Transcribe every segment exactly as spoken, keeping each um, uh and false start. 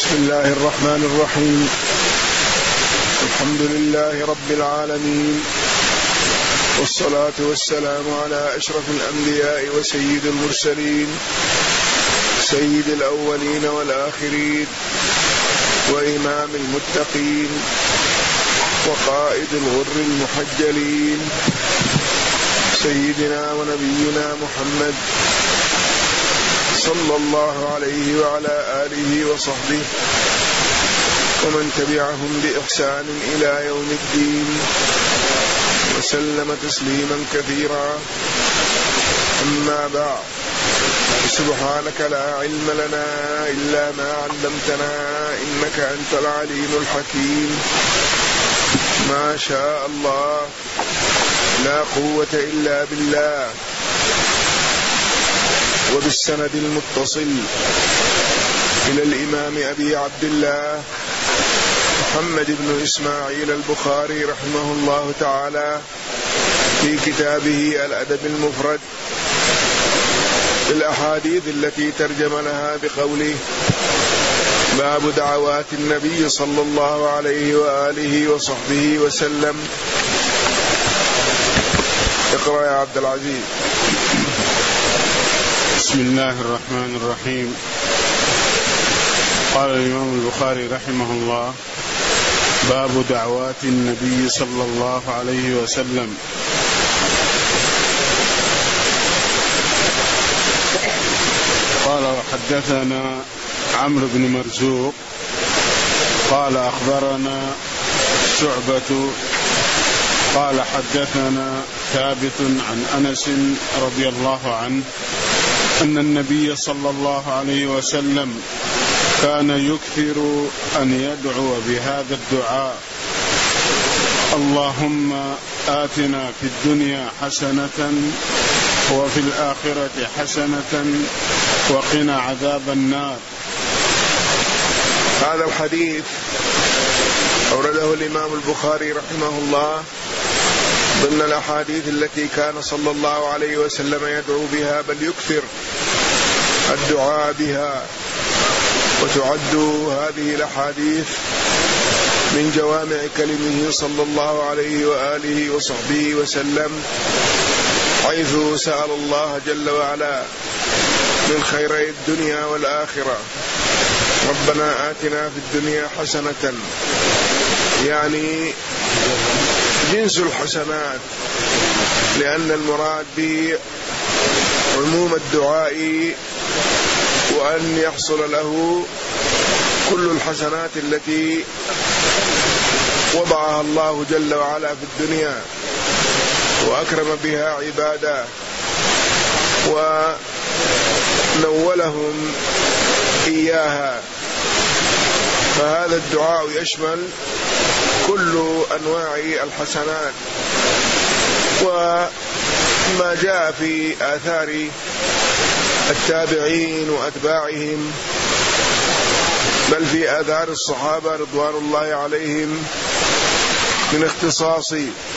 بسم الله الرحمن الرحيم. الحمد لله رب العالمين، والصلاة والسلام على أشرف الأنبياء وسيد المرسلين، سيد الأولين والآخرين، وإمام المتقين، وقائد الغر المحجلين، سيدنا ونبينا محمد صلى الله عليه وعلى آله وصحبه ومن تبعهم بإحسان إلى يوم الدين، وسلم تسليما كثيرا. أما بعد، سبحانك لا علم لنا إلا ما علمتنا إنك أنت العليم الحكيم. ما شاء الله، لا قوة إلا بالله. وبالسند المتصل إلى الإمام أبي عبد الله محمد بن إسماعيل البخاري رحمه الله تعالى في كتابه الأدب المفرد، الأحاديث التي ترجم لها بقوله: باب دعوات النبي صلى الله عليه وآله وصحبه وسلم. اقرأ يا عبد العزيز. بسم الله الرحمن الرحيم. قال الإمام البخاري رحمه الله: باب دعوات النبي صلى الله عليه وسلم. قال: وحدثنا عمرو بن مرزوق قال أخبرنا شعبة قال حدثنا ثابت عن أنس رضي الله عنه أن النبي صلى الله عليه وسلم كان يكثر أن يدعو بهذا الدعاء: اللهم آتنا في الدنيا حسنة وفي الآخرة حسنة وقنا عذاب النار. هذا الحديث أورده الإمام البخاري رحمه الله ضمن الأحاديث التي كان صلى الله عليه وسلم يدعو بها، بل يكثر الدعاء بها. وتعد هذه الأحاديث من جوامع كلمه صلى الله عليه وآله وصحبه وسلم، حيث سأل الله جل وعلا من خيري الدنيا والآخرة: ربنا آتنا في الدنيا حسنة، يعني جنس الحسنات، لأن المراد به عموم الدعاء، وأن يحصل له كل الحسنات التي وضعها الله جل وعلا في الدنيا وأكرم بها عباده ونولهم إياها. فهذا الدعاء يشمل كل أنواع الحسنات. وما جاء في آثار التابعين وأتباعهم، بل في آثار الصحابة رضوان الله عليهم، من اختصاص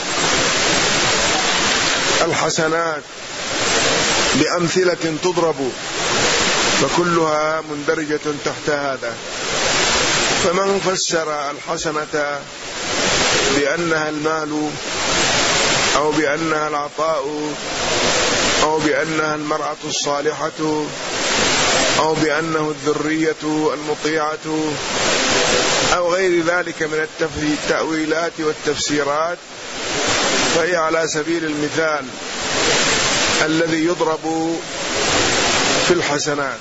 الحسنات بأمثلة تضرب، فكلها مندرجة تحت هذا. فمن فسر الحسنة بأنها المال، أو بأنها العطاء، أو بأنها المرأة الصالحة، أو بأنه الذرية المطيعة، أو غير ذلك من التأويلات والتفسيرات، فهي على سبيل المثال الذي يضرب في الحسنات.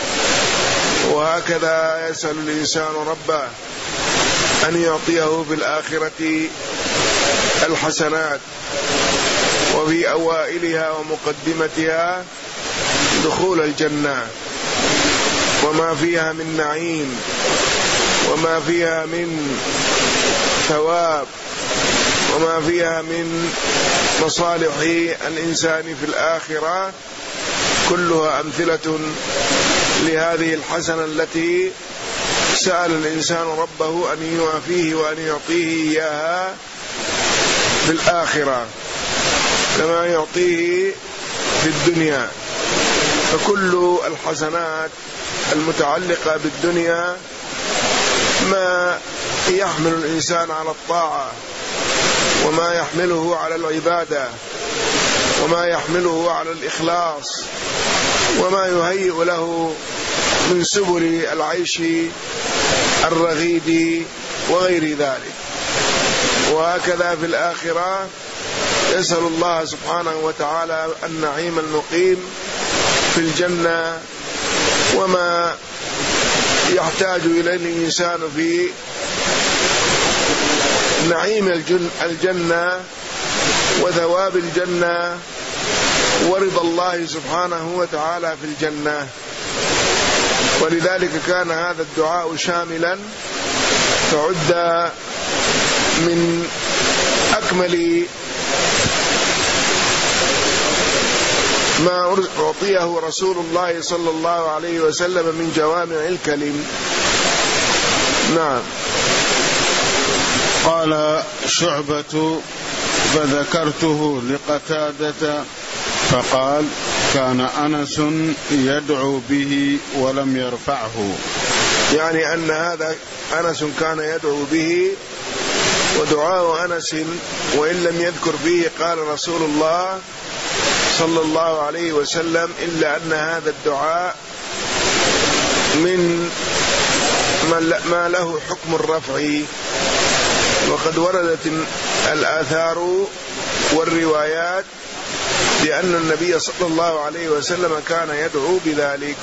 وهكذا يسأل الإنسان ربه أن يعطيه في الآخرة الحسنات، وفي أوائلها ومقدمتها دخول الجنة، وما فيها من نعيم، وما فيها من ثواب، وما فيها من مصالح الإنسان في الآخرة، كلها أمثلة لهذه الحسنة التي سأل الإنسان ربه أن يوافيه وأن يعطيه إياها في الآخرة كما يعطيه في الدنيا. فكل الحسنات المتعلقة بالدنيا ما يحمل الإنسان على الطاعة، وما يحمله على العبادة، وما يحمله على الإخلاص، وما يهيئ له من سبل العيش الرغيد وغير ذلك. وهكذا في الآخرة يسأل الله سبحانه وتعالى النعيم المقيم في الجنة، وما يحتاج إليه الإنسان في نعيم الجنة وثواب الجنة ورضا الله سبحانه وتعالى في الجنة. ولذلك كان هذا الدعاء شاملا، تعد من أكمل ما أعطيه رسول الله صلى الله عليه وسلم من جوامع الكلم. نعم. قال شعبة: فذكرته لقتادة فقال: كان أنس يدعو به ولم يرفعه. يعني أن هذا أنس كان يدعو به، ودعاء أنس وإن لم يذكر به قال رسول الله صلى الله عليه وسلم، إلا أن هذا الدعاء من ما له حكم الرفع. وقد وردت الآثار والروايات بأن النبي صلى الله عليه وسلم كان يدعو بذلك.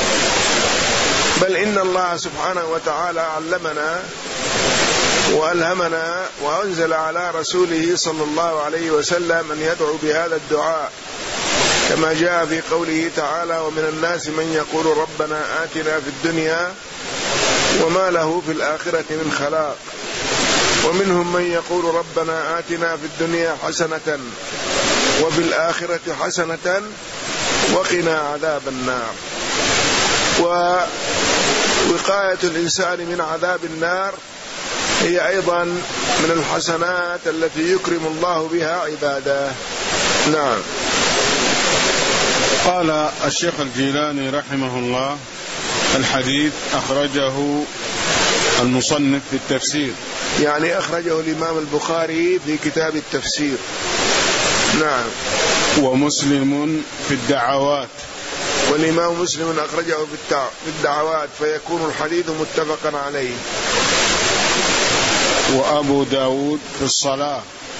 بل إن الله سبحانه وتعالى علمنا وألهمنا وأنزل على رسوله صلى الله عليه وسلم أن يدعو بهذا الدعاء، كما جاء في قوله تعالى: ومن الناس من يقول ربنا آتنا في الدنيا وما له في الآخرة من خلاق، ومنهم من يقول ربنا آتنا في الدنيا حسنة وفي الآخرة حسنة وقنا عذاب النار. ووقاية الإنسان من عذاب النار هي أيضا من الحسنات التي يكرم الله بها عباده. نعم. قال الشيخ الجيلاني رحمه الله: الحديث أخرجه المصنف في التفسير، يعني أخرجه الإمام البخاري في كتاب التفسير. نعم. ومسلم في الدعوات، والإمام مسلم أخرجه في الدعوات، فيكون الحديث متفقا عليه. وأبو داود في الصلاة.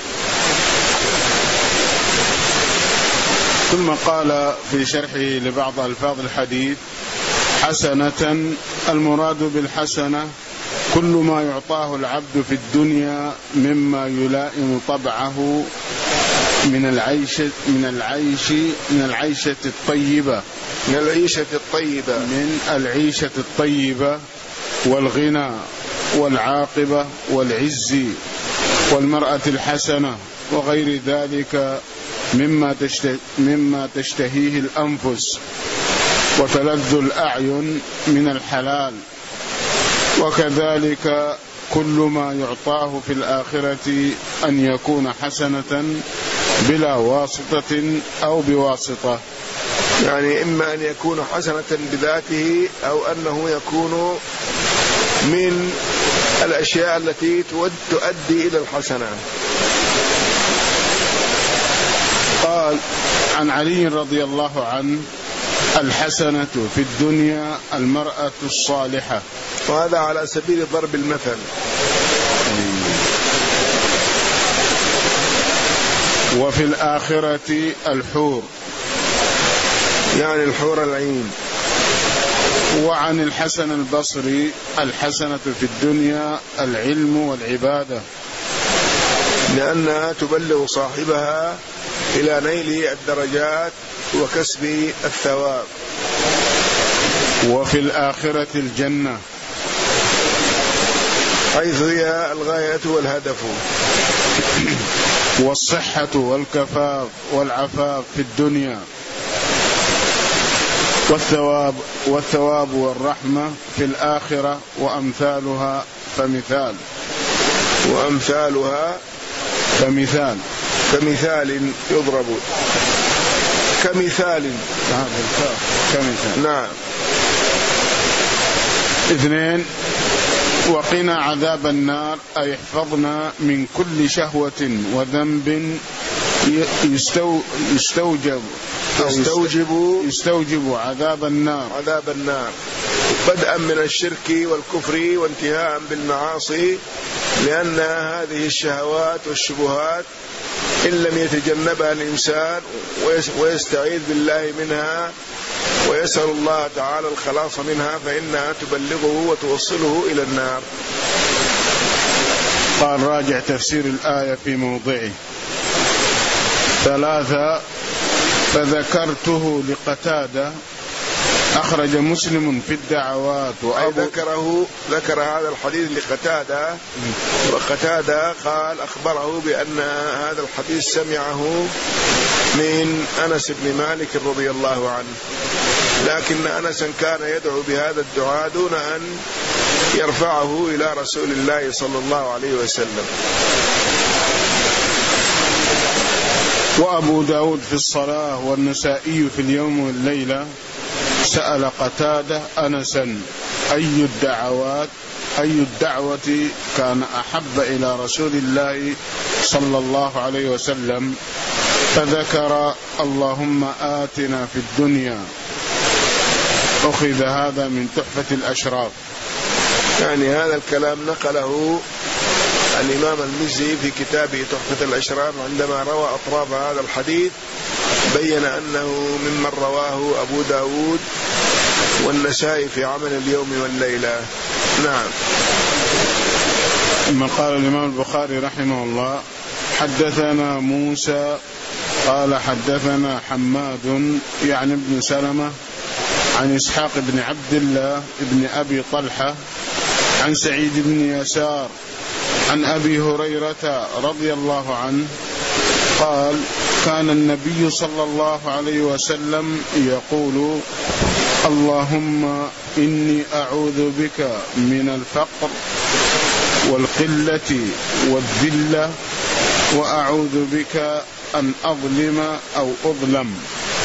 ثم قال في شرحه لبعض ألفاظ الحديث: حسنة، المراد بالحسنة كل ما يعطاه العبد في الدنيا مما يلائم طبعه من العيش من العيش من العيشة الطيبة من العيشة الطيبة من العيشة الطيبة والغنى والعاقبة والعز والمرأة الحسنة وغير ذلك مما مما تشتهيه الأنفس وتلذ الأعين من الحلال. وكذلك كل ما يعطاه في الآخرة أن يكون حسنة بلا واسطة أو بواسطة، يعني إما أن يكون حسنة بذاته أو أنه يكون من الأشياء التي تؤدي إلى الحسنة. قال عن علي رضي الله عنه: الحسنة في الدنيا المرأة الصالحة. وهذا على سبيل ضرب المثل. وفي الآخرة الحور، يعني الحور العين. وعن الحسن البصري: الحسنة في الدنيا العلم والعبادة، لأنها تبلغ صاحبها إلى نيل الدرجات وكسب الثواب. وفي الآخرة الجنة، حيث هي الغاية والهدف. والصحة والكفاف والعفاف في الدنيا، والثواب والثواب والرحمة في الآخرة، وأمثالها فمثال وأمثالها فمثال كمثال يضرب كمثال كمثال. نعم. اثنين وقنا عذاب النار أي احفظنا من كل شهوة وذنب يستو يستوجب يستوجب يستوجب عذاب النار عذاب النار بدءا من الشرك والكفر وانتهاء بالمعاصي، لأن هذه الشهوات والشبهات إن لم يتجنبها الإنسان ويستعيذ بالله منها ويسأل الله تعالى الخلاص منها فإنها تبلغه وتوصله إلى النار. قال راجع تفسير الآية في موضعه. ثلاثة، فذكرته لقتادة أخرج مسلم في الدعوات وأبو ذكره ذكر هذا الحديث لقتادة، وقتادة قال أخبره بأن هذا الحديث سمعه من أنس بن مالك رضي الله عنه، لكن أنسا كان يدعو بهذا الدعاء دون أن يرفعه إلى رسول الله صلى الله عليه وسلم. وأبو داود في الصلاة والنسائي في اليوم والليلة سأل قتادة أنسا أي الدعوات أي الدعوة كان أحب إلى رسول الله صلى الله عليه وسلم، فذكر اللهم آتنا في الدنيا. أخذ هذا من تحفة الأشراف. يعني هذا الكلام نقله الإمام المزي في كتابه تحفة الأشراف عندما روى أطراف هذا الحديث، بين أنه ممن رواه أبو داود والنسائي في عمل اليوم والليلة. نعم. ثم قال الإمام البخاري رحمه الله حدثنا موسى قال حدثنا حماد يعني ابن سلمة عن إسحاق بن عبد الله بن أبي طلحة عن سعيد بن يسار عن أبي هريرة رضي الله عنه قال كان النبي صلى الله عليه وسلم يقول اللهم إني أعوذ بك من الفقر والقلة والذلة وأعوذ بك أن أظلم أو أظلم.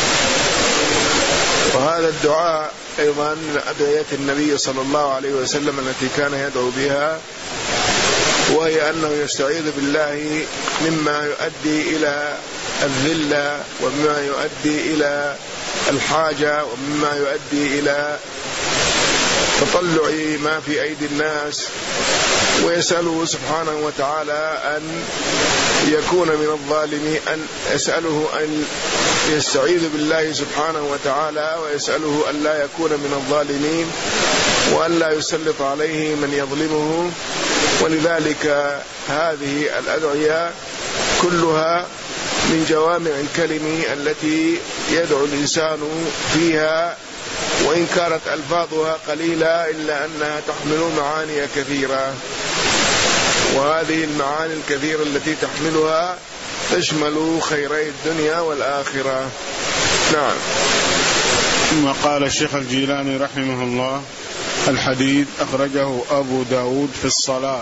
وهذا الدعاء أيضا من أدعية النبي صلى الله عليه وسلم التي كان يدعو بها، وهي أنه يستعيذ بالله مما يؤدي إلى الذلة ومما يؤدي إلى الحاجة ومما يؤدي إلى تطلع ما في أيدي الناس، ويسأله سبحانه وتعالى أن يكون من الظالمين، أن يسأله أن يستعيذ بالله سبحانه وتعالى ويسأله أن لا يكون من الظالمين وأن لا يسلط عليه من يظلمه. ولذلك هذه الأدعية كلها من جوامع الكلم التي يدعو الإنسان فيها، وإن كانت ألفاظها قليلة إلا أنها تحمل معاني كثيرة، وهذه المعاني الكثيرة التي تحملها تشمل خيري الدنيا والآخرة. نعم. ثم قال الشيخ الجيلاني رحمه الله الحديث أخرجه أبو داود في الصلاة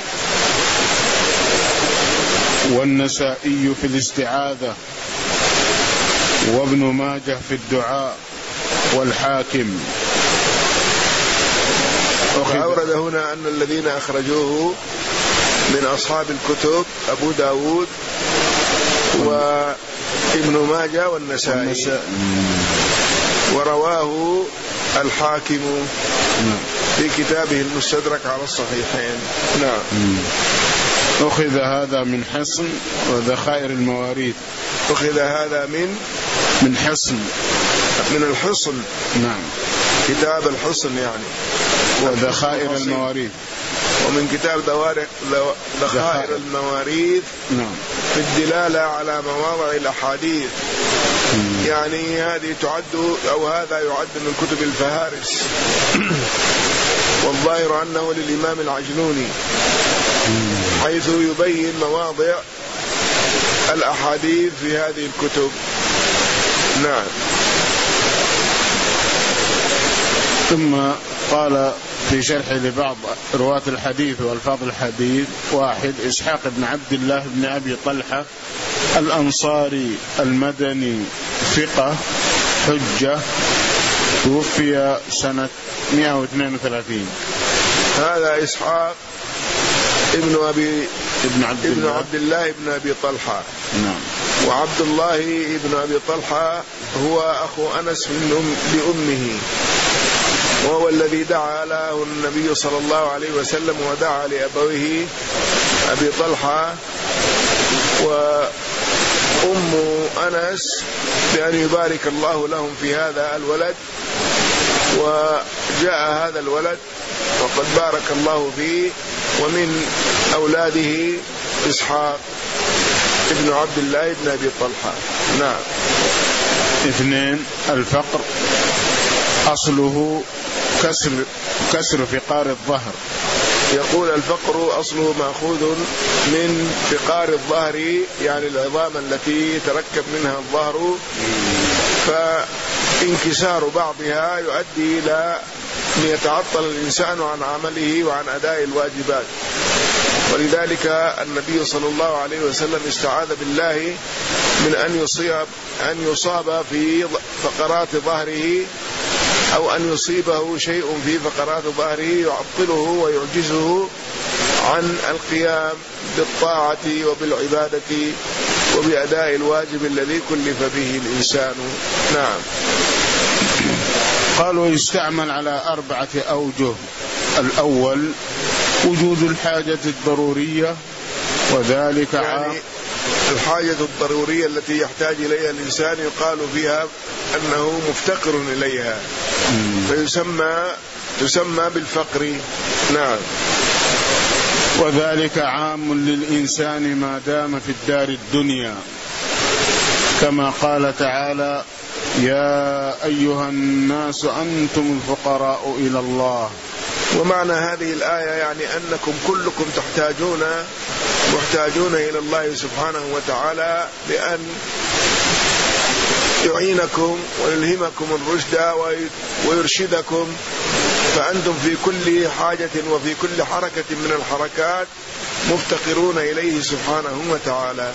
والنسائي في الاستعاذة وابن ماجه في الدعاء والحاكم. وأورد هنا أن الذين أخرجوه من أصحاب الكتب أبو داود وابن ماجه والنسائي، ورواه الحاكم في كتابه المستدرك على الصحيحين. نعم. أخذ هذا من حصن وذخائر المواريث. أخذ هذا من من حصن من الحصن. نعم. كتاب الحصن يعني وذخائر المواريث، ومن كتاب دوارق ذخائر المواريث. نعم. في الدلالة على مواضع الأحاديث. مم. يعني هذه تعد أو هذا يعد من كتب الفهارس، والظاهر أنه للإمام العجلوني، حيث يبين مواضع الأحاديث في هذه الكتب. نعم. ثم قال في شرح لبعض رواة الحديث والفاظ الحديث: واحد، إسحاق بن عبد الله بن أبي طلحة الأنصاري المدني ثقة حجة، توفي سنة مئة واثنين وثلاثين. هذا إسحاق ابن أبي ابن عبد, ابن الله. عبد الله ابن أبي طلحة. نعم. وعبد الله ابن أبي طلحة هو أخو أنس لأمه، وهو الذي دعا له النبي صلى الله عليه وسلم ودعا لأبويه أبي طلحة وأم أنس بأن يبارك الله لهم في هذا الولد، وجاء هذا الولد وقد بارك الله فيه، ومن أولاده إسحاق ابن عبد الله ابن أبي طلحة. نعم. اثنين، الفقر أصله كسر كسر فقار الظهر. يقول الفقر أصله مأخوذ من فقار الظهر، يعني العظام التي يتركب منها الظهر، فانكسار بعضها يؤدي إلى أن يتعطل الإنسان عن عمله وعن أداء الواجبات. ولذلك النبي صلى الله عليه وسلم استعاذ بالله من أن يصيب أن يصاب في فقرات ظهره، أو أن يصيبه شيء في فقرات ظهره يعطله ويعجزه عن القيام بالطاعة وبالعبادة وبأداء الواجب الذي كلف به الإنسان. نعم. قالوا يستعمل على أربعة أوجه. الأول وجود الحاجة الضرورية، وذلك يعني الحاجة الضرورية التي يحتاج إليها الإنسان يقال فيها أنه مفتقر إليها، فيسمى تسمى بالفقر. نعم. وذلك عام للإنسان ما دام في الدار الدنيا، كما قال تعالى: يا أيها الناس أنتم الفقراء إلى الله. ومعنى هذه الآية يعني أنكم كلكم تحتاجون محتاجون إلى الله سبحانه وتعالى بأن يعينكم ويلهمكم الرشد ويرشدكم، فأنتم في كل حاجة وفي كل حركة من الحركات مفتقرون إليه سبحانه وتعالى.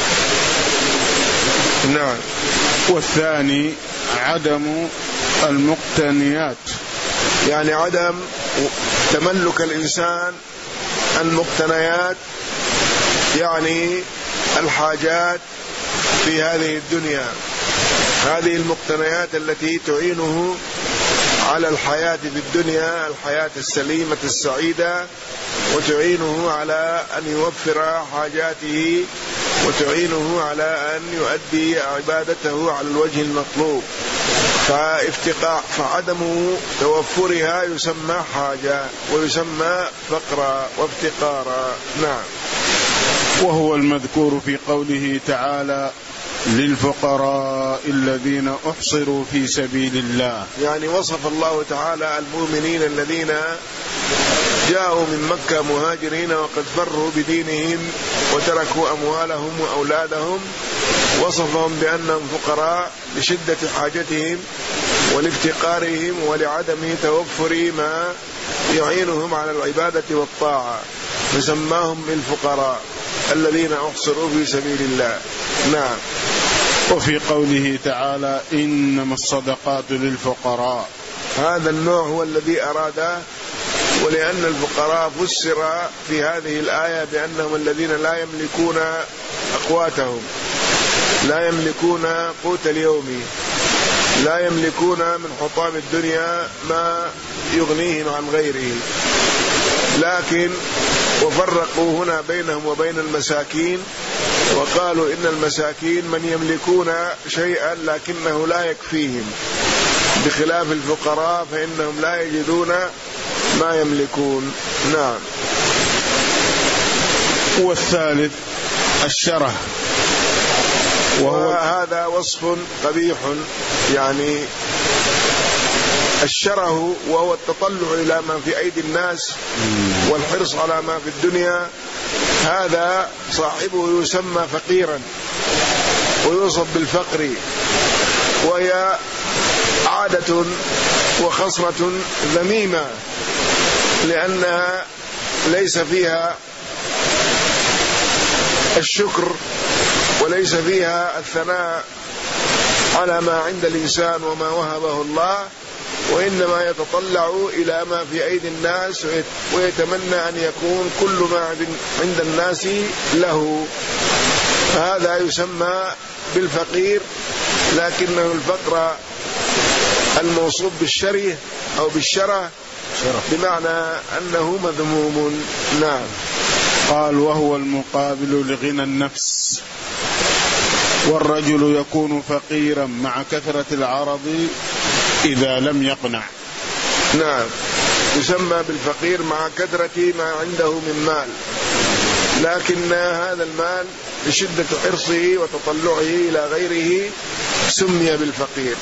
نعم. والثاني عدم المقتنيات، يعني عدم تملك الإنسان المقتنيات، يعني الحاجات في هذه الدنيا، هذه المقتنيات التي تعينه على الحياة في الدنيا، الحياة السليمة السعيدة، وتعينه على أن يوفر حاجاته، وتعينه على أن يؤدي عبادته على الوجه المطلوب. فافتقاء فعدم توفرها يسمى حاجة ويسمى فقرا وافتقارا. نعم. وهو المذكور في قوله تعالى: للفقراء الذين أحصروا في سبيل الله. يعني وصف الله تعالى المؤمنين الذين جاءوا من مكة مهاجرين وقد فروا بدينهم وتركوا أموالهم وأولادهم، وصفهم بأنهم فقراء لشدة حاجتهم ولافتقارهم ولعدم توفر ما يعينهم على العبادة والطاعة، فسماهم الفقراء الذين أحصروا في سبيل الله. نعم. وفي قوله تعالى: إنما الصدقات للفقراء، هذا النوع هو الذي أراده، ولأن الفقراء فسر في هذه الآية بأنهم الذين لا يملكون أقواتهم، لا يملكون قوت اليوم، لا يملكون من حطام الدنيا ما يغنيهم عن غيرهم. لكن وفرقوا هنا بينهم وبين المساكين، وقالوا إن المساكين من يملكون شيئا لكنه لا يكفيهم، بخلاف الفقراء فإنهم لا يجدون ما يملكون. نعم. والثالث الشره، وهذا وصف قبيح، يعني الشره وهو التطلع إلى ما في أيدي الناس والحرص على ما في الدنيا، هذا صاحبه يسمى فقيرا ويوصف بالفقر، وهي عادة وخصلة ذميمة، لأنها ليس فيها الشكر وليس فيها الثناء على ما عند الإنسان وما وهبه الله، وإنما يتطلع إلى ما في أيدي الناس ويتمنى أن يكون كل ما عند الناس له. هذا يسمى بالفقير، لكنه الفقر الموصوف بالشره أو بالشره بمعنى أنه مذموم. نعم. قال: وهو المقابل لغنى النفس. والرجل يكون فقيرا مع كثرة العرض إذا لم يقنع. نعم، يسمى بالفقير مع كثرة ما عنده من مال، لكن هذا المال بشدة حرصه وتطلعه إلى غيره سمي بالفقير.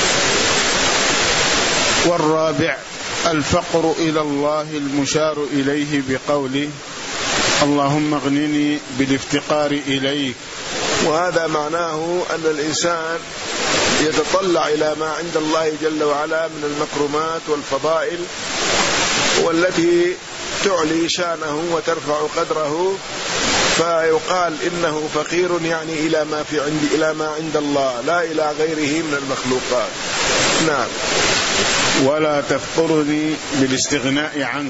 والرابع الفقر إلى الله المشار إليه بقوله: اللهم اغنني بالافتقار إليك. وهذا معناه أن الإنسان يتطلع إلى ما عند الله جل وعلا من المكرمات والفضائل، والتي تعلي شانه وترفع قدره، فيقال إنه فقير يعني إلى ما في عند إلى ما عند الله لا إلى غيره من المخلوقات. نعم. ولا تفقرني بالاستغناء عنك.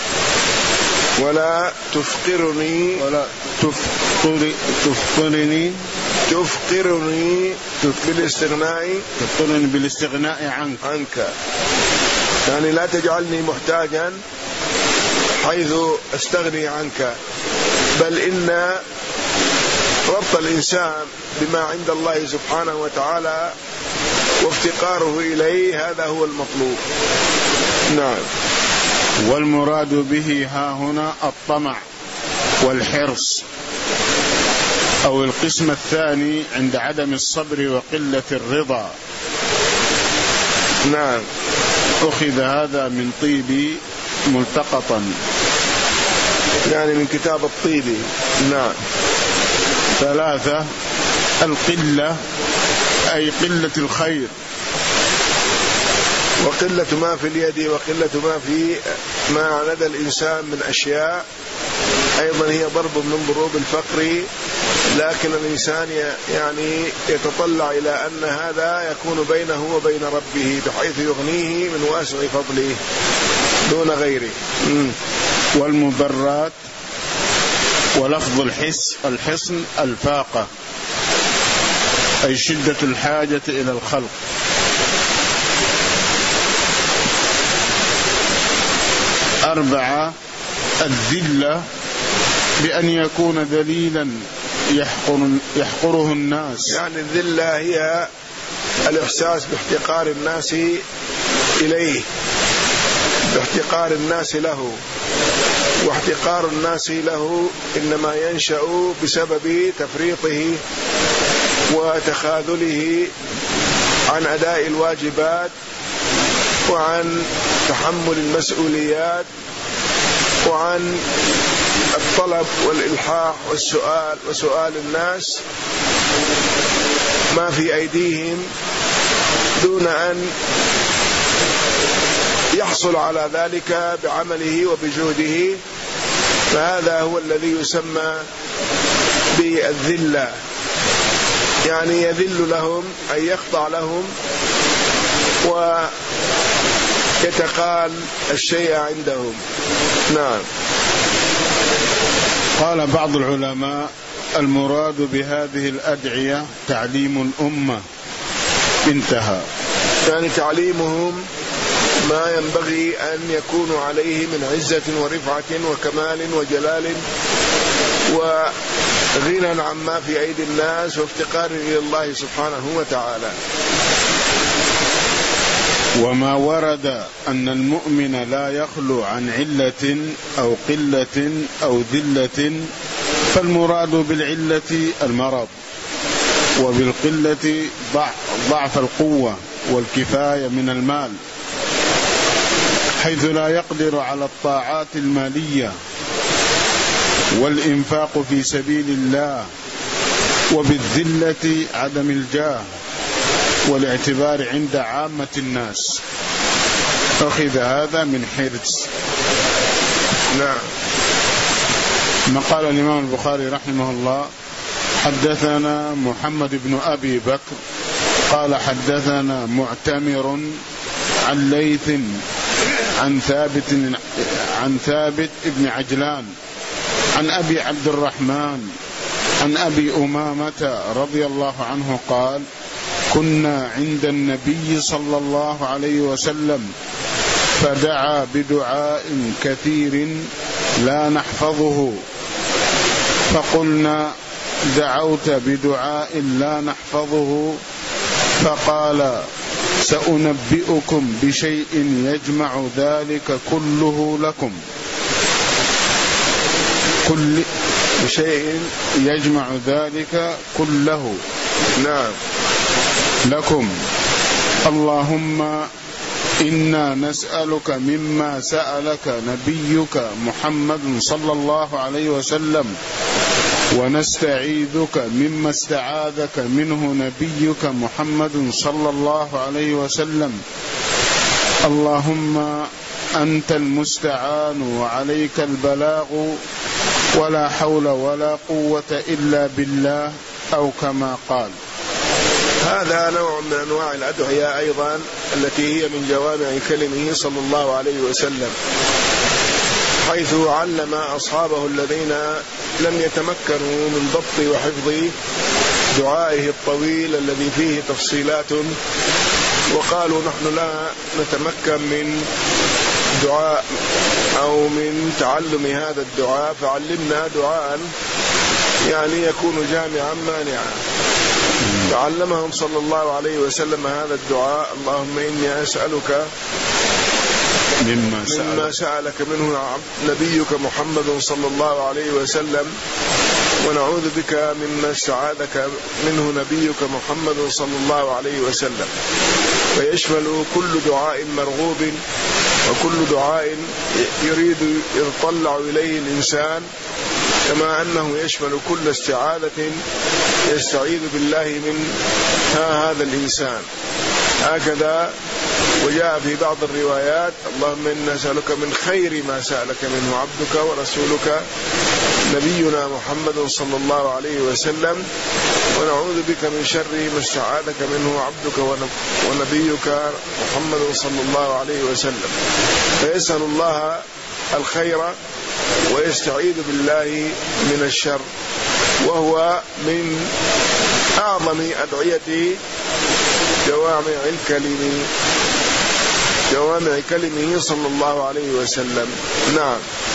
ولا تفقرني ولا تفقر تفقرني تفقرني بالاستغناء تفقرني بالاستغناء عنك عنك يعني لا تجعلني محتاجا حيث استغني عنك، بل إن ربط الإنسان بما عند الله سبحانه وتعالى وافتقاره إليه هذا هو المطلوب. نعم. والمراد به ها هنا الطمع والحرص، أو القسم الثاني عند عدم الصبر وقلة الرضا. نعم. أخذ هذا من طيبي ملتقطا، يعني من كتاب الطيبي. نعم. ثلاثة القلة، أي قلة الخير، وقلة ما في اليد وقلة ما في ما لدى الإنسان من أشياء أيضا هي ضرب من ضروب الفقر، لكن الإنسان يعني يتطلع إلى أن هذا يكون بينه وبين ربه بحيث يغنيه من واسع فضله دون غيره. والمضرات، ولفظ الحس الحصن الفاقة، أي شدة الحاجة إلى الخلق. أربعة الذلة، بأن يكون ذليلا يحقر يحقره الناس. يعني الذلة هي الإحساس باحتقار الناس إليه، باحتقار الناس له، واحتقار الناس له إنما ينشأ بسبب تفريطه وتخاذله عن أداء الواجبات وعن تحمل المسؤوليات وعن الطلب والإلحاح والسؤال وسؤال الناس ما في أيديهم دون أن يحصل على ذلك بعمله وبجهده، فهذا هو الذي يسمى بالذلة. يعني يذل لهم أي يخضع لهم ويتقال الشيء عندهم. نعم. قال بعض العلماء: المراد بهذه الأدعية تعليم الأمة. انتهى. يعني تعليمهم ما ينبغي أن يكونوا عليه من عزة ورفعة وكمال وجلال وغنى عما في أيدي الناس وافتقار إلى الله سبحانه وتعالى. وما ورد أن المؤمن لا يخلو عن علة أو قلة أو ذلة، فالمراد بالعلة المرض، وبالقلة ضعف القوة والكفاية من المال، حيث لا يقدر على الطاعات المالية والإنفاق في سبيل الله. وبالذلة عدم الجاه والاعتبار عند عامة الناس. أخذ هذا من حرص. نعم. ما قال الإمام البخاري رحمه الله: حدثنا محمد بن أبي بكر قال حدثنا معتمر عن ليث عن ثابت عن ثابت ابن عجلان عن أبي عبد الرحمن عن أبي أمامة رضي الله عنه قال: كنا عند النبي صلى الله عليه وسلم فدعا بدعاء كثير لا نحفظه، فقلنا: دعوت بدعاء لا نحفظه؟ فقال: سأنبئكم بشيء يجمع ذلك كله لكم. كل بشيء يجمع ذلك كله نعم لكم. اللهم إنا نسألك مما سألك نبيك محمد صلى الله عليه وسلم، ونستعيذك مما استعاذك منه نبيك محمد صلى الله عليه وسلم. اللهم أنت المستعان وعليك البلاغ، ولا حول ولا قوة إلا بالله، أو كما قال. هذا نوع من أنواع الأدعية أيضا التي هي من جوامع كلمه صلى الله عليه وسلم، حيث علم أصحابه الذين لم يتمكنوا من ضبط وحفظ دعائه الطويل الذي فيه تفصيلات، وقالوا: نحن لا نتمكن من دعاء أو من تعلم هذا الدعاء، فعلمنا دعاء يعني يكون جامعا مانعا. فعلمهم صلى الله عليه وسلم هذا الدعاء: اللهم إني أسألك مما سألك, مما سألك منه نبيك محمد صلى الله عليه وسلم، ونعوذ بك مما استعاذك منه نبيك محمد صلى الله عليه وسلم. فيشمل كل دعاء مرغوب وكل دعاء يريد يتطلع إليه الإنسان، كما أنه يشمل كل استعاذة يستعيذ بالله من هذا الإنسان. هكذا وجاء في بعض الروايات: اللهم إنا نسألك من خير ما سألك منه عبدك ورسولك نبينا محمد صلى الله عليه وسلم، ونعوذ بك من شر ما استعاذك منه عبدك ونبيك محمد صلى الله عليه وسلم. فيسأل الله الخير ويستعيذ بالله من الشر، وهو من أعظم أدعية جوامع الكلم جوامع كلمه صلى الله عليه وسلم. نعم.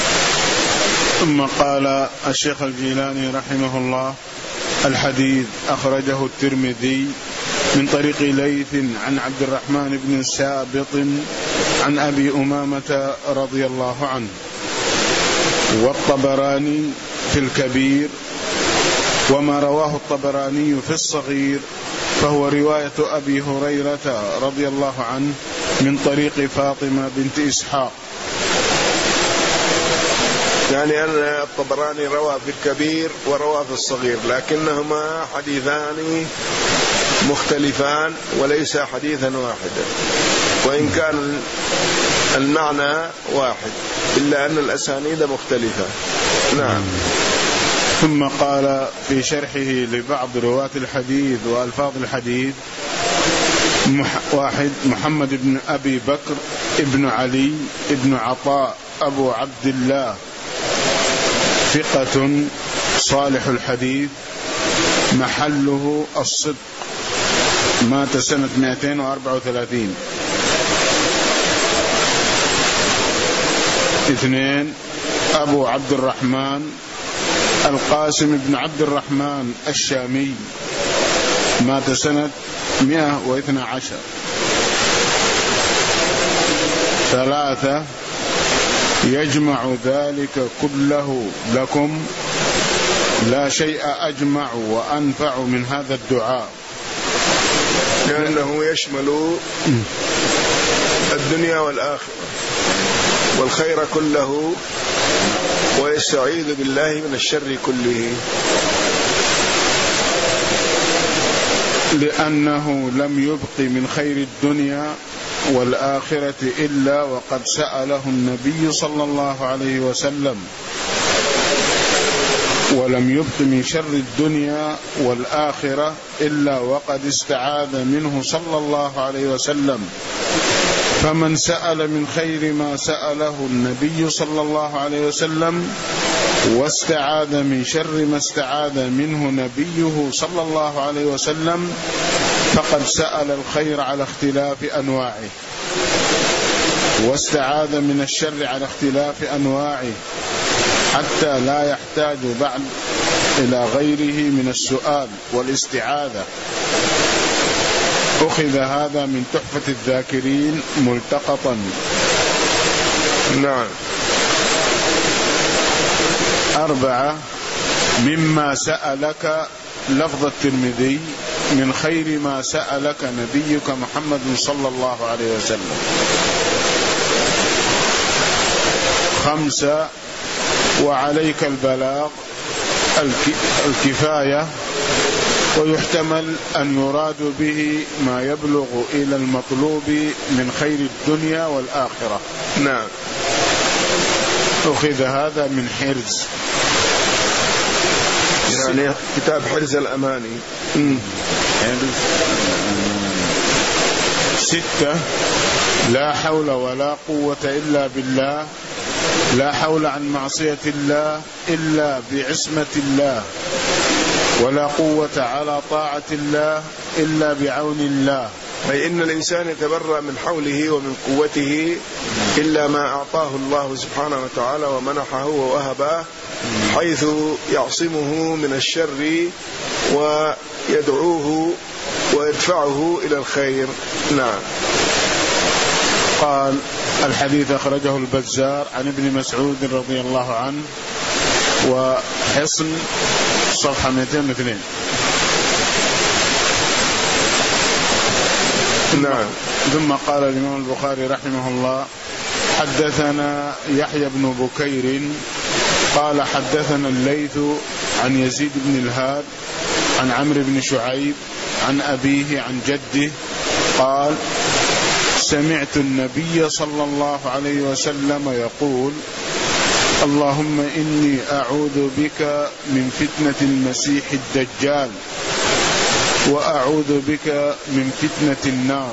ثم قال الشيخ الجيلاني رحمه الله: الحديث أخرجه الترمذي من طريق ليث عن عبد الرحمن بن سابط عن أبي أمامة رضي الله عنه، والطبراني في الكبير، وما رواه الطبراني في الصغير فهو رواية أبي هريرة رضي الله عنه من طريق فاطمة بنت إسحاق. يعني أن الطبراني روى في الكبير وروى في الصغير، لكنهما حديثان مختلفان وليس حديثا واحدا، وإن كان المعنى واحد إلا أن الأسانيد مختلفة. نعم. ثم قال في شرحه لبعض رواة الحديث وألفاظ الحديث: واحد محمد بن أبي بكر ابن علي ابن عطاء أبو عبد الله، ثقة صالح الحديث، محله الصدق، مات سنة مئتين وأربعة وثلاثين. اثنين أبو عبد الرحمن القاسم بن عبد الرحمن الشامي، مات سنة مئة واثنى عشر. ثلاثة يجمع ذلك كله لكم، لا شيء أجمع وأنفع من هذا الدعاء، لأنه يشمل الدنيا والآخرة والخير كله، ويستعيذ بالله من الشر كله، لأنه لم يبق من خير الدنيا والآخرة إلا وقد سأله النبي صلى الله عليه وسلم، ولم يبق من شر الدنيا والآخرة إلا وقد استعاذ منه صلى الله عليه وسلم، فمن سأل من خير ما سأله النبي صلى الله عليه وسلم واستعاذ من شر ما استعاذ منه نبيه صلى الله عليه وسلم فقد سأل الخير على اختلاف أنواعه، واستعاذ من الشر على اختلاف أنواعه، حتى لا يحتاج بعد إلى غيره من السؤال والاستعاذة. أخذ هذا من تحفة الذاكرين ملتقطا. نعم. أربعة، مما سألك لفظ الترمذي من خير ما سألك نبيك محمد صلى الله عليه وسلم. خمسة، وعليك البلاغ الكفاية، ويحتمل أن يراد به ما يبلغ إلى المطلوب من خير الدنيا والآخرة. نعم. أخذ هذا من حرز، يعني كتاب حرز الأماني. حرز الأماني. ستة، لا حول ولا قوة إلا بالله، لا حول عن معصية الله إلا بعصمة الله، ولا قوة على طاعة الله إلا بعون الله. أي إن الإنسان يتبرأ من حوله ومن قوته إلا ما أعطاه الله سبحانه وتعالى ومنحه ووهبه، حيث يعصمه من الشر ويدعوه ويدفعه إلى الخير. نعم. قال الحديث أخرجه البزار عن ابن مسعود رضي الله عنه، وحصن صفحة مئتين واثنين. نعم. ثم قال الإمام البخاري رحمه الله: حدثنا يحيى بن بكير قال حدثنا الليث عن يزيد بن الهاد عن عمرو بن شعيب عن أبيه عن جده قال: سمعت النبي صلى الله عليه وسلم يقول: اللهم إني أعوذ بك من فتنة المسيح الدجال، وأعوذ بك من فتنة النار.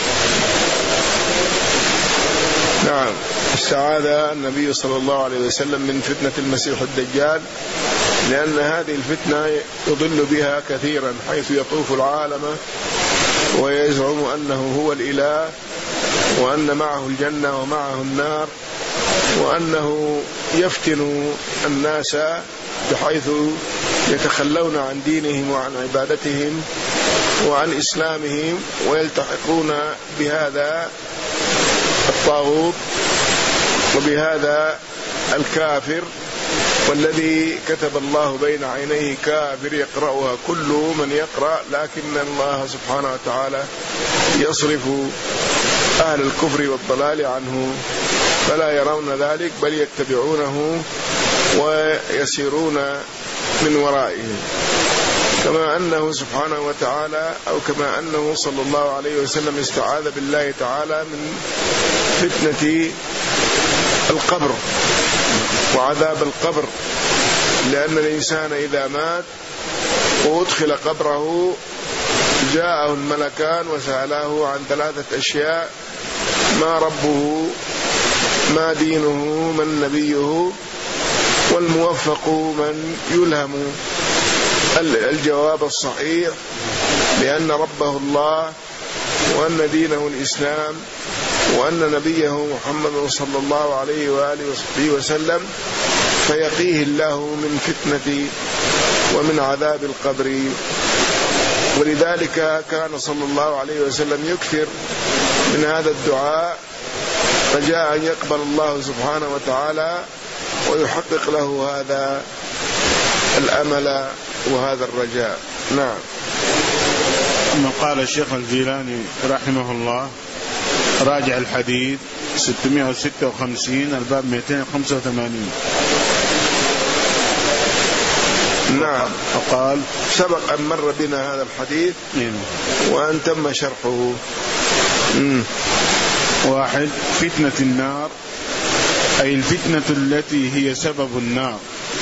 نعم. استعاذ النبي صلى الله عليه وسلم من فتنة المسيح الدجال، لأن هذه الفتنة يضل بها كثيرا، حيث يطوف العالم ويزعم أنه هو الإله، وأن معه الجنة ومعه النار، وأنه يفتن الناس بحيث يتخلون عن دينهم وعن عبادتهم وعن إسلامهم، ويلتحقون بهذا الطاغوت وبهذا الكافر، والذي كتب الله بين عينيه كافر يقرأها كل من يقرأ، لكن الله سبحانه وتعالى يصرف أهل الكفر والضلال عنه فلا يرون ذلك، بل يتبعونه ويسيرون من ورائه. كما أنه سبحانه وتعالى أو كما أنه صلى الله عليه وسلم استعاذ بالله تعالى من فتنة القبر وعذاب القبر، لأن الإنسان إذا مات وأدخل قبره جاءه الملكان وسأله عن ثلاثة أشياء: ما ربه، ما دينه، من نبيه، والموفق من يلهم الجواب الصحيح بأن ربه الله، وأن دينه الإسلام، وأن نبيه محمد صلى الله عليه وآله وصحبه وسلم، فيقيه الله من فتنة ومن عذاب القبر. ولذلك كان صلى الله عليه وسلم يكثر من هذا الدعاء رجاء أن يقبل الله سبحانه وتعالى ويحقق له هذا الأمل وهذا الرجاء. نعم. ثم قال الشيخ الجيلاني رحمه الله: راجع الحديث ستمائة وستة وخمسين الباب مئتين وخمسة وثمانين. نعم. فقال: سبق أن مر بنا هذا الحديث وأن تم شرحه. مم. واحد، فتنة النار، أي الفتنة التي هي سبب النار،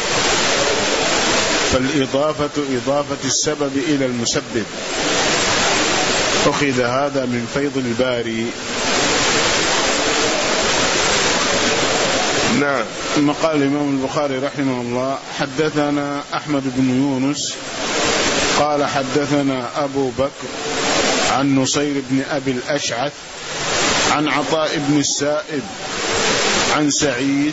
فالإضافة إضافة السبب إلى المسبب. أخذ هذا من فيض الباري. نعم. ثم قال الإمام البخاري رحمه الله: حدثنا أحمد بن يونس قال حدثنا أبو بكر عن نصير بن أبي الأشعث عن عطاء بن السائب عن سعيد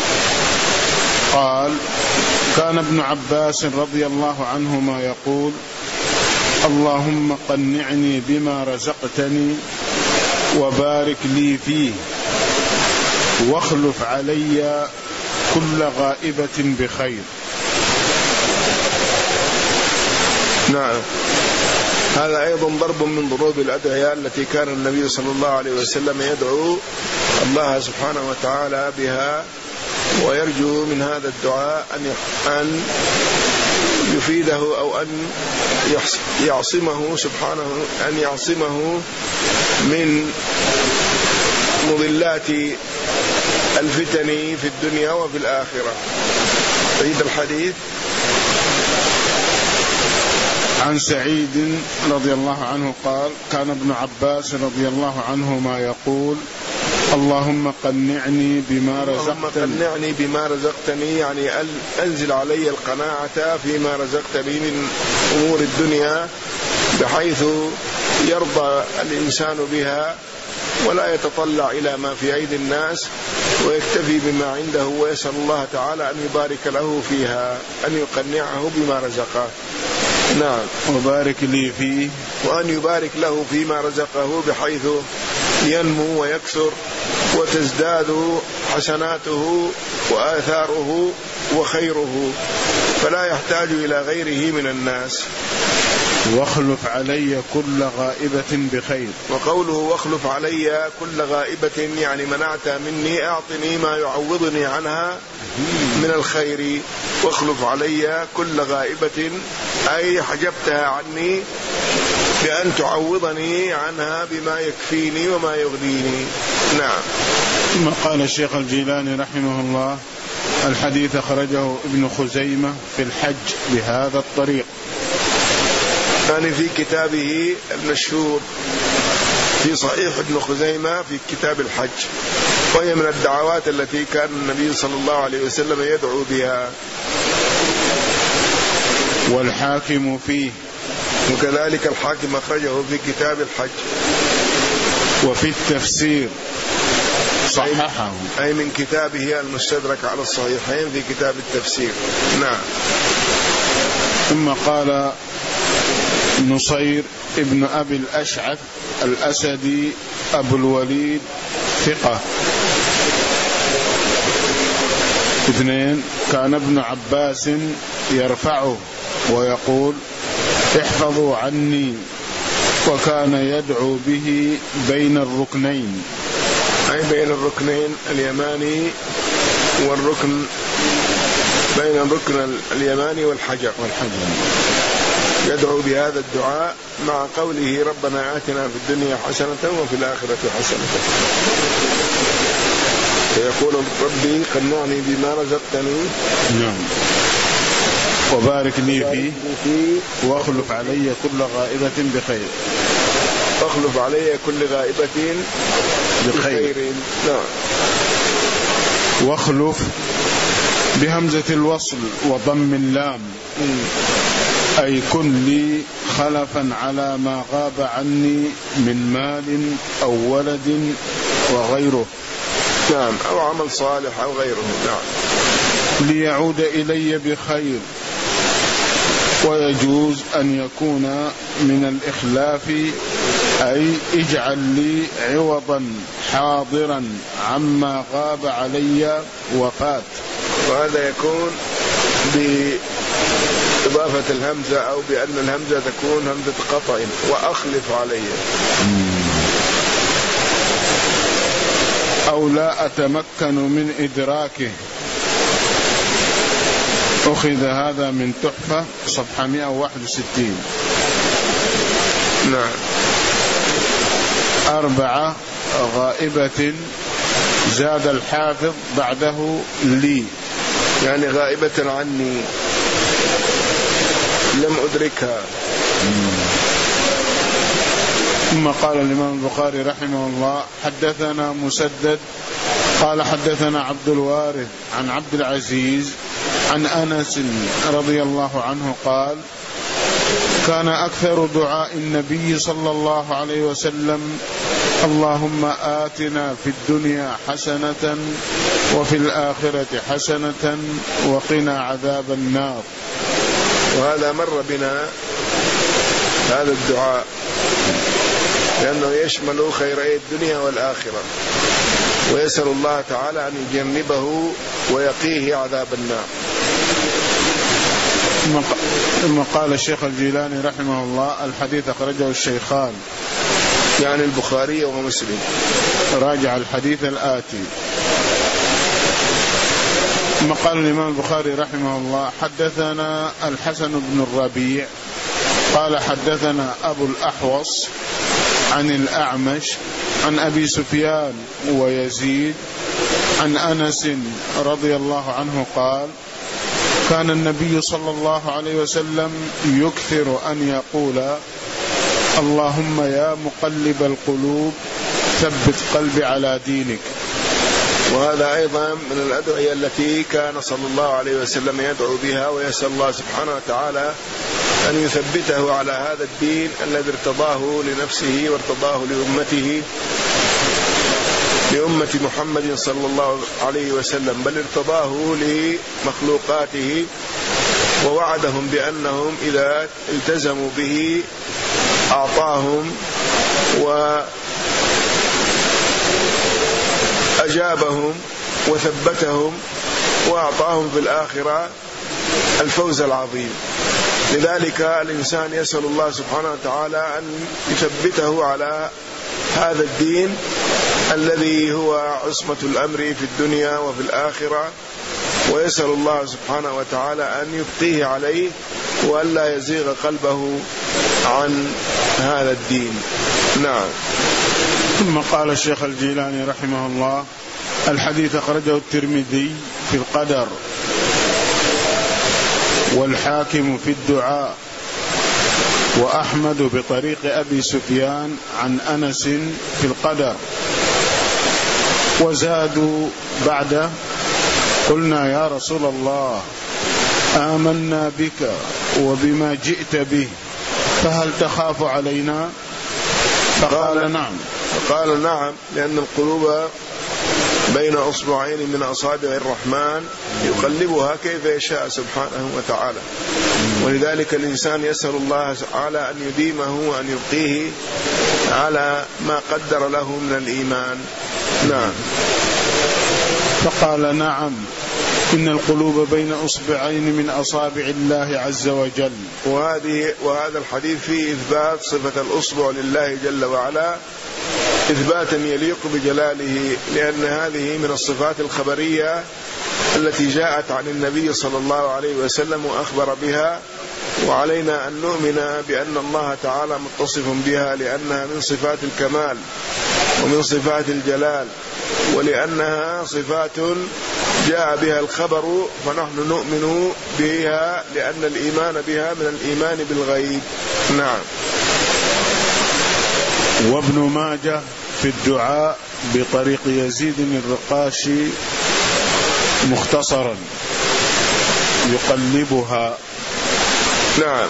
قال: كان ابن عباس رضي الله عنهما يقول: اللهم قنعني بما رزقتني وبارك لي فيه واخلف علي كل غائبة بخير. نعم. هذا أيضا ضرب من ضروب الأدعية التي كان النبي صلى الله عليه وسلم يدعو الله سبحانه وتعالى بها، ويرجو من هذا الدعاء أن يفيده أو أن يعصمه سبحانه، أن يعصمه من مضلات الفتن في الدنيا وفي الآخرة. عيد الحديث. عن سعيد رضي الله عنه قال: كان ابن عباس رضي الله عنهما يقول: اللهم قنعني بما رزقتني اللهم قنعني بما رزقتني، يعني أنزل علي القناعة فيما رزقتني من أمور الدنيا، بحيث يرضى الإنسان بها ولا يتطلع إلى ما في أيدي الناس، ويكتفي بما عنده، ويسأل الله تعالى أن يبارك له فيها، أن يقنعه بما رزقه. نعم. وبارك لي فيه، وأن يبارك له فيما رزقه بحيث ينمو ويكثر وتزداد حسناته وآثاره وخيره، فلا يحتاج إلى غيره من الناس. واخلف علي كل غائبة بخير. وقوله واخلف علي كل غائبة يعني منعت مني، أعطني ما يعوضني عنها من الخير. واخلف علي كل غائبة أي حجبتها عني بأن تعوضني عنها بما يكفيني وما يغنيني. نعم. ثم قال الشيخ الجيلاني رحمه الله: الحديث أخرجه ابن خزيمة في الحج بهذا الطريق، يعني في كتابه المشهور في صحيح ابن خزيمة في كتاب الحج، وهي من الدعوات التي كان النبي صلى الله عليه وسلم يدعو بها. والحاكم فيه، وكذلك الحاكم أخرجه في كتاب الحج. وفي التفسير صححه، أي من كتابه المستدرك على الصحيحين في كتاب التفسير. نعم. ثم قال نصير ابن أبي الأشعث الأسدي أبو الوليد ثقة. اثنين: كان ابن عباس يرفعه ويقول: احفظوا عني، وكان يدعو به بين الركنين، أي بين الركنين اليماني والركن، بين الركن اليماني والحجر والحجر يدعو بهذا الدعاء مع قوله: ربنا آتنا في الدنيا حسنة وفي الآخرة حسنة. فيقول: ربي قنعني بما رزقتني، نعم، وبارك لي فيه، واخلف علي كل غائبة بخير. واخلف علي كل غائبة بخير. نعم. واخلف بهمزة الوصل وضم اللام، أي كن لي خلفا على ما غاب عني من مال أو ولد وغيره. نعم. أو عمل صالح أو غيره. نعم. ليعود إلي بخير. ويجوز أن يكون من الإخلاف، أي اجعل لي عوضا حاضرا عما غاب علي وفات. وهذا يكون بإضافة الهمزة أو بأن الهمزة تكون همزة قطع. وأخلف علي، أو لا أتمكن من إدراكه. أخذ هذا من تحفة صفحة مئة وواحد وستين. نعم. أربعة: غائبة زاد الحافظ بعده لي، يعني غائبة عني لم أدركها. ثم قال الإمام البخاري رحمه الله: حدثنا مسدد قال حدثنا عبد الوارث عن عبد العزيز عن أنس رضي الله عنه قال كان أكثر دعاء النبي صلى الله عليه وسلم اللهم آتنا في الدنيا حسنة وفي الآخرة حسنة وقنا عذاب النار. وهذا مر بنا هذا الدعاء لأنه يشمل خيري الدنيا والآخرة، ويسأل الله تعالى أن يجنبه ويقيه عذاب النار. ثم قال الشيخ الجيلاني رحمه الله الحديث أخرجه الشيخان يعني البخاري ومسلم. راجع الحديث الآتي. ثم قال الإمام البخاري رحمه الله حدثنا الحسن بن الربيع قال حدثنا أبو الأحوص عن الأعمش عن أبي سفيان ويزيد عن أنس رضي الله عنه قال كان النبي صلى الله عليه وسلم يكثر أن يقول اللهم يا مقلب القلوب ثبت قلبي على دينك. وهذا أيضا من الأدعية التي كان صلى الله عليه وسلم يدعو بها، ويسأل الله سبحانه وتعالى أن يثبته على هذا الدين الذي ارتضاه لنفسه وارتضاه لأمته لأمة محمد صلى الله عليه وسلم، بل ارتضاه لمخلوقاته، ووعدهم بأنهم إذا التزموا به أعطاهم وأجابهم وثبتهم وأعطاهم في الآخرة الفوز العظيم. لذلك الإنسان يسأل الله سبحانه وتعالى أن يثبته على هذا الدين الذي هو عصمة الأمر في الدنيا وفي الآخرة، ويسأل الله سبحانه وتعالى أن يبقيه عليه وألا يزيغ قلبه عن هذا الدين. نعم. ثم قال الشيخ الجيلاني رحمه الله الحديث أخرجه الترمذي في القدر والحاكم في الدعاء وأحمد بطريق أبي سفيان عن أنس في القدر، وزادوا بعده قلنا يا رسول الله آمنا بك وبما جئت به فهل تخاف علينا؟ فقال نعم. فقال نعم، لأن القلوب بين أصبعين من أصابع الرحمن يقلبها كيف يشاء سبحانه وتعالى، ولذلك الإنسان يسأل الله تعالى أن يديمه وأن يبقيه على ما قدر له من الإيمان. نعم. فقال نعم إن القلوب بين أصبعين من أصابع الله عز وجل. وهذه وهذا الحديث فيه إثبات صفة الأصبع لله جل وعلا إثباتا يليق بجلاله، لأن هذه من الصفات الخبرية التي جاءت عن النبي صلى الله عليه وسلم وأخبر بها، وعلينا أن نؤمن بأن الله تعالى متصف بها لأنها من صفات الكمال ومن صفات الجلال، ولأنها صفات جاء بها الخبر فنحن نؤمن بها لأن الإيمان بها من الإيمان بالغيب. نعم. وابن ماجه في الدعاء بطريق يزيد الرقاشي مختصرا يقلبها. نعم.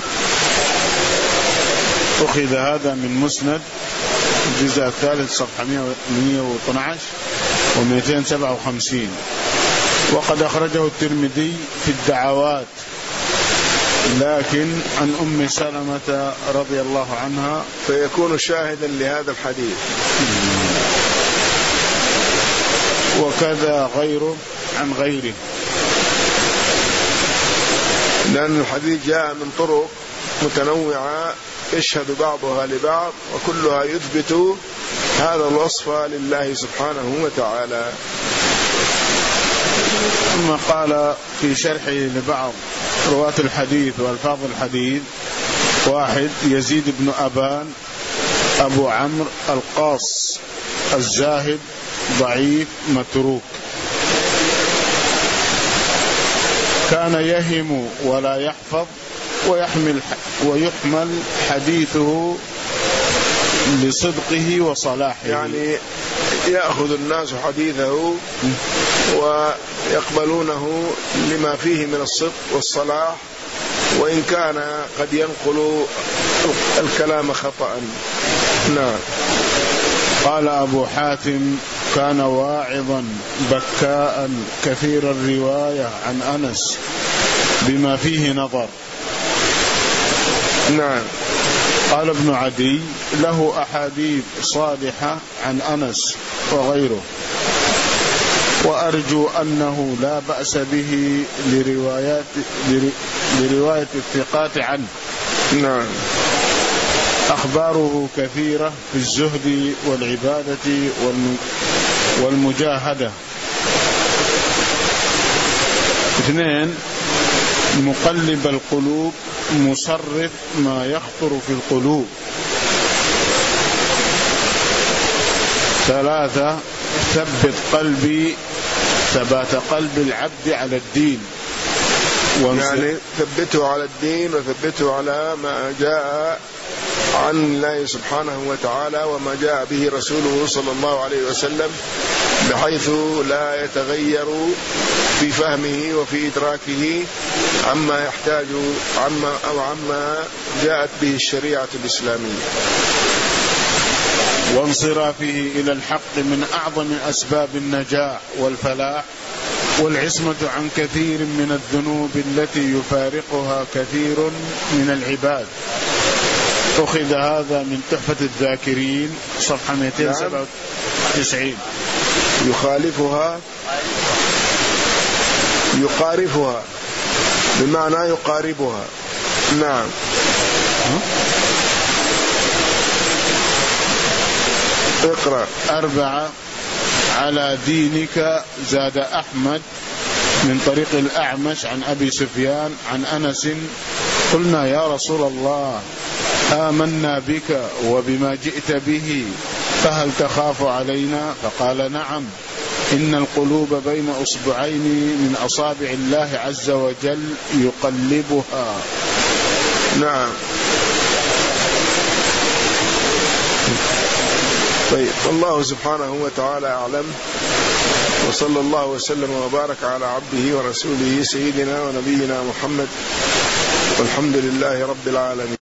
أخذ هذا من مسند الجزء الثالث صفحة مئة واثني عشر ومئتين وسبعة وخمسين، وقد أخرجه الترمذي في الدعوات لكن عن أم سلمة رضي الله عنها، فيكون شاهدا لهذا الحديث. وكذا غيره عن غيره، لأن الحديث جاء من طرق متنوعة يشهد بعضها لبعض وكلها يثبت هذا الوصف لله سبحانه وتعالى. ثم قال في شرحه لبعض رواة الحديث والفاظ الحديث: واحد يزيد بن أبان أبو عمرو القاص الزاهد ضعيف متروك، كان يهم ولا يحفظ ويحمل ويحمل حديثه لصدقه وصلاحه. يعني يأخذ الناس حديثه ويقبلونه لما فيه من الصدق والصلاح، وإن كان قد ينقل الكلام خطأ. نعم. قال أبو حاتم: كان واعظا بكاء كثير الرواية عن أنس بما فيه نظر. نعم. قال ابن عدي: له أحاديث صالحة عن أنس وغيره، وأرجو أنه لا بأس به لروايات لرواية الثقات عنه. نعم. أخباره كثيرة في الزهد والعبادة والمجاهدة. اثنين: مقلب القلوب مصرف ما يخطر في القلوب. ثلاثة: ثبت قلبي ثبات قلب العبد على الدين، يعني ثبته على الدين وثبته على ما جاء عن الله سبحانه وتعالى وما جاء به رسوله صلى الله عليه وسلم، بحيث لا يتغير في فهمه وفي إدراكه عما يحتاج عما أو عما جاءت به الشريعة الإسلامية. وانصرافه إلى الحق من أعظم أسباب النجاح والفلاح، والعصمة عن كثير من الذنوب التي يفارقها كثير من العباد. أخذ هذا من تحفة الذاكرين صفحة مئتين وسبعة وتسعين. يخالفها يقارفها بمعنى يقاربها. نعم. اقرأ. أربعة: على دينك زاد أحمد من طريق الأعمش عن أبي سفيان عن أنس: قلنا يا رسول الله آمنا بك وبما جئت به، فهل تخاف علينا؟ فقال: نعم، إن القلوب بين أصبعين من أصابع الله عز وجل يقلبها. نعم. طيب، الله سبحانه وتعالى أعلم، وصلى الله وسلم وبارك على عبده ورسوله سيدنا ونبينا محمد، والحمد لله رب العالمين.